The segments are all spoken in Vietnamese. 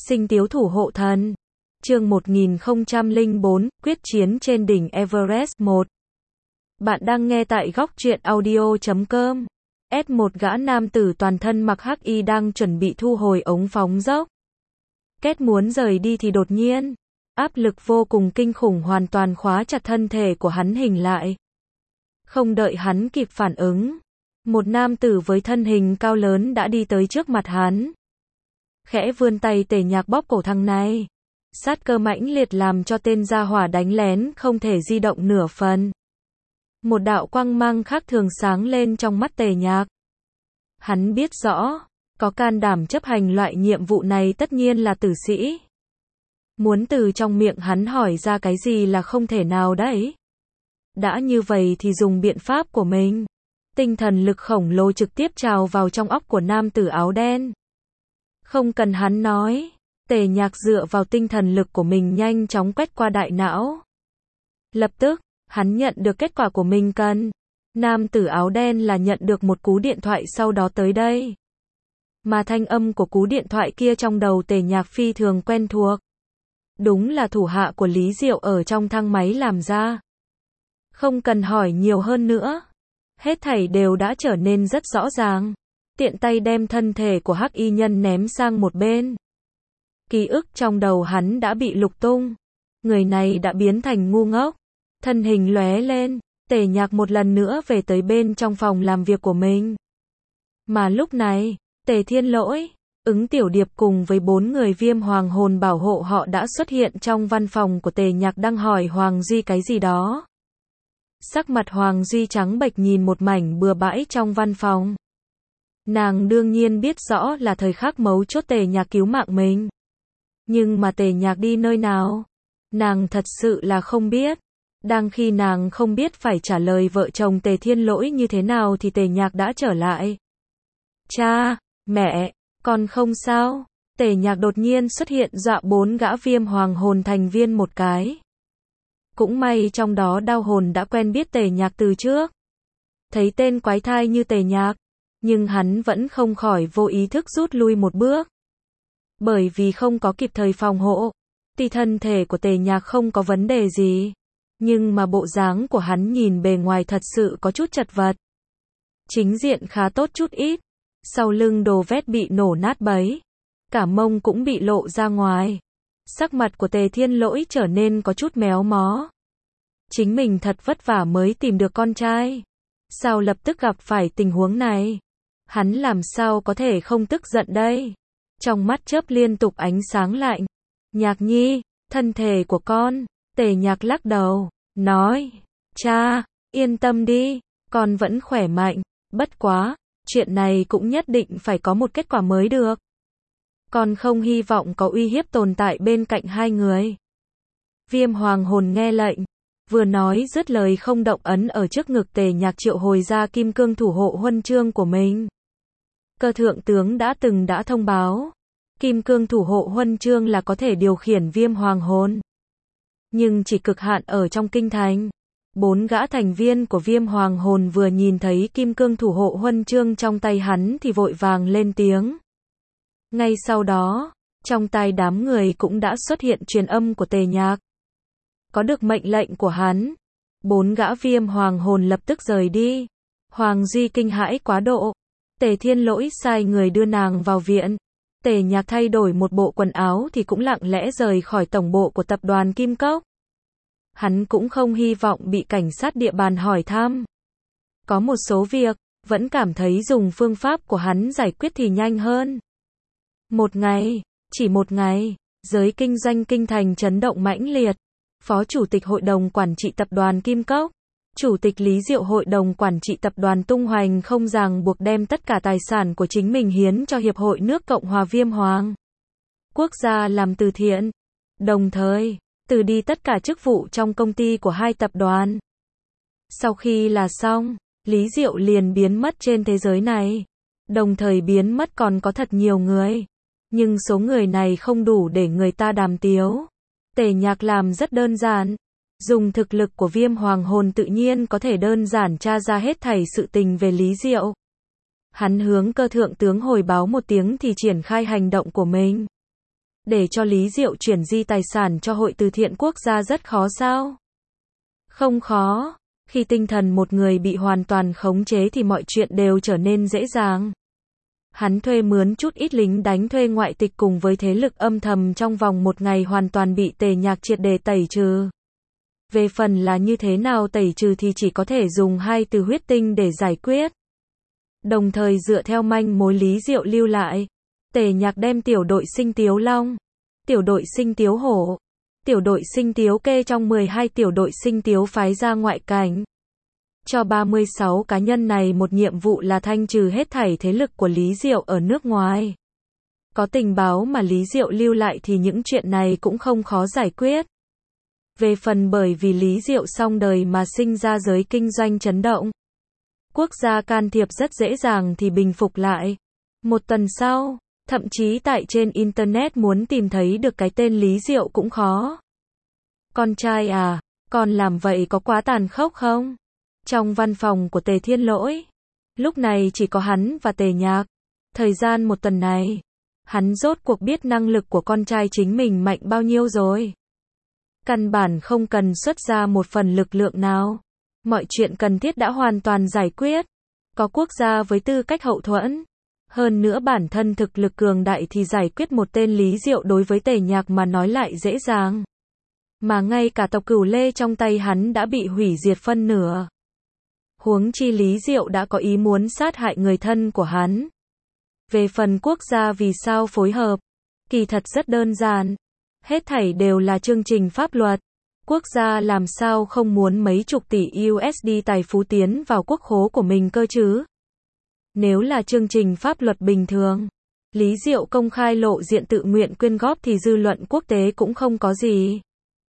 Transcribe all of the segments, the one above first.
Sinh tiếu thủ hộ thần. Chương 1004, quyết chiến trên đỉnh Everest 1. Bạn đang nghe tại góc truyện audio.com. Một gã nam tử toàn thân mặc hắc y đang chuẩn bị thu hồi ống phóng dốc. Kết muốn rời đi thì đột nhiên, áp lực vô cùng kinh khủng hoàn toàn khóa chặt thân thể của hắn hình lại. Không đợi hắn kịp phản ứng, một nam tử với thân hình cao lớn đã đi tới trước mặt hắn. Khẽ vươn tay Tề Nhạc bóp cổ thằng này. Sát cơ mãnh liệt làm cho tên gia hỏa đánh lén không thể di động nửa phần. Một đạo quang mang khác thường sáng lên trong mắt Tề Nhạc. Hắn biết rõ, có can đảm chấp hành loại nhiệm vụ này tất nhiên là tử sĩ. Muốn từ trong miệng hắn hỏi ra cái gì là không thể nào đấy. Đã như vậy thì dùng biện pháp của mình. Tinh thần lực khổng lồ trực tiếp trào vào trong óc của nam tử áo đen. Không cần hắn nói, Tề Nhạc dựa vào tinh thần lực của mình nhanh chóng quét qua đại não. Lập tức, hắn nhận được kết quả của mình cần. Nam tử áo đen là nhận được một cú điện thoại sau đó tới đây. Mà thanh âm của cú điện thoại kia trong đầu Tề Nhạc phi thường quen thuộc. Đúng là thủ hạ của Lý Diệu ở trong thang máy làm ra. Không cần hỏi nhiều hơn nữa. Hết thảy đều đã trở nên rất rõ ràng. Tiện tay đem thân thể của hắc y nhân ném sang một bên. Ký ức trong đầu hắn đã bị lục tung. Người này đã biến thành ngu ngốc. Thân hình lóe lên, Tề Nhạc một lần nữa về tới bên trong phòng làm việc của mình. Mà lúc này, Tề Thiên Lỗi, Ứng Tiểu Điệp cùng với 4 người Viêm Hoàng hồn bảo hộ họ đã xuất hiện trong văn phòng của Tề Nhạc đang hỏi Hoàng Duy cái gì đó. Sắc mặt Hoàng Duy trắng bệch nhìn một mảnh bừa bãi trong văn phòng. Nàng đương nhiên biết rõ là thời khắc mấu chốt Tề Nhạc cứu mạng mình. Nhưng mà Tề Nhạc đi nơi nào? Nàng thật sự là không biết. Đang khi nàng không biết phải trả lời vợ chồng Tề Thiên Lỗi như thế nào thì Tề Nhạc đã trở lại. Cha, mẹ, con không sao? Tề Nhạc đột nhiên xuất hiện dọa 4 gã Viêm Hoàng hồn thành viên một cái. Cũng may trong đó đao hồn đã quen biết Tề Nhạc từ trước. Thấy tên quái thai như Tề Nhạc, nhưng hắn vẫn không khỏi vô ý thức rút lui một bước. Bởi vì không có kịp thời phòng hộ. Tuy thân thể của Tề Nhạc không có vấn đề gì, nhưng mà bộ dáng của hắn nhìn bề ngoài thật sự có chút chật vật. Chính diện khá tốt chút ít, sau lưng đồ vét bị nổ nát bấy, cả mông cũng bị lộ ra ngoài. Sắc mặt của Tề Thiên Lỗi trở nên có chút méo mó. Chính mình thật vất vả mới tìm được con trai. Sao lập tức gặp phải tình huống này? Hắn làm sao có thể không tức giận đây? Trong mắt chớp liên tục ánh sáng lạnh. Nhạc nhi, thân thể của con. Tề Nhạc lắc đầu, nói, cha, yên tâm đi, con vẫn khỏe mạnh. Bất quá, chuyện này cũng nhất định phải có một kết quả mới được. Con không hy vọng có uy hiếp tồn tại bên cạnh hai người. Viêm Hoàng hồn nghe lệnh, vừa nói dứt lời không động ấn ở trước ngực Tề Nhạc triệu hồi ra kim cương thủ hộ huân chương của mình. Cơ thượng tướng đã thông báo, kim cương thủ hộ huân chương là có thể điều khiển Viêm Hoàng hồn. Nhưng chỉ cực hạn ở trong kinh thành. 4 gã thành viên của Viêm Hoàng hồn vừa nhìn thấy kim cương thủ hộ huân chương trong tay hắn thì vội vàng lên tiếng. Ngay sau đó, trong tai đám người cũng đã xuất hiện truyền âm của Tề Nhạc. Có được mệnh lệnh của hắn, 4 gã Viêm Hoàng hồn lập tức rời đi. Hoàng Duy kinh hãi quá độ. Tề Thiên Lỗi sai người đưa nàng vào viện. Tề Nhạc thay đổi một bộ quần áo thì cũng lặng lẽ rời khỏi tổng bộ của tập đoàn Kim Cốc. Hắn cũng không hy vọng bị cảnh sát địa bàn hỏi thăm. Có một số việc, vẫn cảm thấy dùng phương pháp của hắn giải quyết thì nhanh hơn. Một ngày, chỉ một ngày, giới kinh doanh kinh thành chấn động mãnh liệt. Phó Chủ tịch Hội đồng Quản trị Tập đoàn Kim Cốc, Chủ tịch Lý Diệu Hội đồng Quản trị Tập đoàn Tung Hoành không ràng buộc đem tất cả tài sản của chính mình hiến cho Hiệp hội nước Cộng hòa Viêm Hoàng Quốc gia làm từ thiện. Đồng thời, từ đi tất cả chức vụ trong công ty của hai tập đoàn. Sau khi là xong, Lý Diệu liền biến mất trên thế giới này. Đồng thời biến mất còn có thật nhiều người. Nhưng số người này không đủ để người ta đàm tiếu. Tề Nhạc làm rất đơn giản. Dùng thực lực của Viêm Hoàng hồn tự nhiên có thể đơn giản tra ra hết thảy sự tình về Lý Diệu. Hắn hướng Cơ thượng tướng hồi báo một tiếng thì triển khai hành động của mình. Để cho Lý Diệu chuyển di tài sản cho Hội từ thiện quốc gia rất khó sao? Không khó. Khi tinh thần một người bị hoàn toàn khống chế thì mọi chuyện đều trở nên dễ dàng. Hắn thuê mướn chút ít lính đánh thuê ngoại tịch cùng với thế lực âm thầm trong vòng 1 ngày hoàn toàn bị Tề Nhạc triệt để tẩy trừ. Về phần là như thế nào tẩy trừ thì chỉ có thể dùng 2 từ huyết tinh để giải quyết. Đồng thời dựa theo manh mối Lý Diệu lưu lại, Tề Nhạc đem tiểu đội sinh Tiếu Long, tiểu đội sinh Tiếu Hổ, tiểu đội sinh Tiếu Kê trong 12 tiểu đội sinh Tiếu phái ra ngoại cảnh. Cho 36 cá nhân này một nhiệm vụ là thanh trừ hết thảy thế lực của Lý Diệu ở nước ngoài. Có tình báo mà Lý Diệu lưu lại thì những chuyện này cũng không khó giải quyết. Về phần bởi vì Lý Diệu xong đời mà sinh ra giới kinh doanh chấn động. Quốc gia can thiệp rất dễ dàng thì bình phục lại. 1 tuần sau, thậm chí tại trên Internet muốn tìm thấy được cái tên Lý Diệu cũng khó. Con trai à, con làm vậy có quá tàn khốc không? Trong văn phòng của Tề Thiên Lỗi, lúc này chỉ có hắn và Tề Nhạc. Thời gian 1 tuần này, hắn rốt cuộc biết năng lực của con trai chính mình mạnh bao nhiêu rồi. Căn bản không cần xuất ra một phần lực lượng nào. Mọi chuyện cần thiết đã hoàn toàn giải quyết. Có quốc gia với tư cách hậu thuẫn. Hơn nữa bản thân thực lực cường đại thì giải quyết một tên Lý Diệu đối với Tề Nhạc mà nói lại dễ dàng. Mà ngay cả tộc Cửu Lê trong tay hắn đã bị hủy diệt phân nửa. Huống chi Lý Diệu đã có ý muốn sát hại người thân của hắn. Về phần quốc gia vì sao phối hợp, kỳ thật rất đơn giản. Hết thảy đều là chương trình pháp luật. Quốc gia làm sao không muốn mấy chục tỷ USD tài phú tiến vào quốc khố của mình cơ chứ? Nếu là chương trình pháp luật bình thường, Lý Diệu công khai lộ diện tự nguyện quyên góp thì dư luận quốc tế cũng không có gì.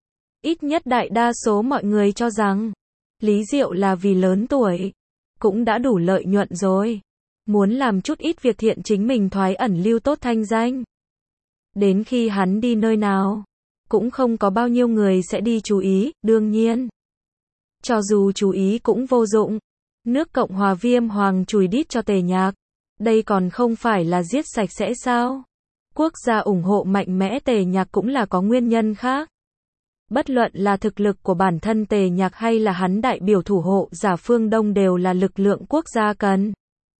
Ít nhất đại đa số mọi người cho rằng, Lý Diệu là vì lớn tuổi, cũng đã đủ lợi nhuận rồi. Muốn làm chút ít việc thiện chính mình thoái ẩn lưu tốt thanh danh. Đến khi hắn đi nơi nào, cũng không có bao nhiêu người sẽ đi chú ý, đương nhiên. Cho dù chú ý cũng vô dụng. Nước Cộng hòa Viêm Hoàng chùi đít cho Tề Nhạc. Đây còn không phải là giết sạch sẽ sao? Quốc gia ủng hộ mạnh mẽ Tề Nhạc cũng là có nguyên nhân khác. Bất luận là thực lực của bản thân Tề Nhạc hay là hắn đại biểu thủ hộ giả phương Đông đều là lực lượng quốc gia cần.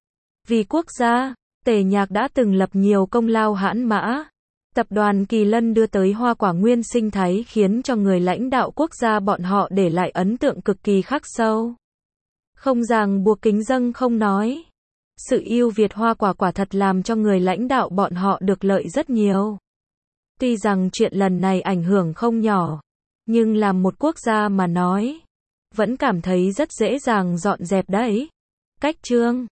Vì quốc gia, Tề Nhạc đã từng lập nhiều công lao hãn mã. Tập đoàn Kỳ Lân đưa tới hoa quả nguyên sinh thái khiến cho người lãnh đạo quốc gia bọn họ để lại ấn tượng cực kỳ khắc sâu. Không ràng buộc kính dâng không nói. Sự ưu việt hoa quả quả thật làm cho người lãnh đạo bọn họ được lợi rất nhiều. Tuy rằng chuyện lần này ảnh hưởng không nhỏ, nhưng làm một quốc gia mà nói, vẫn cảm thấy rất dễ dàng dọn dẹp đấy. Cách chương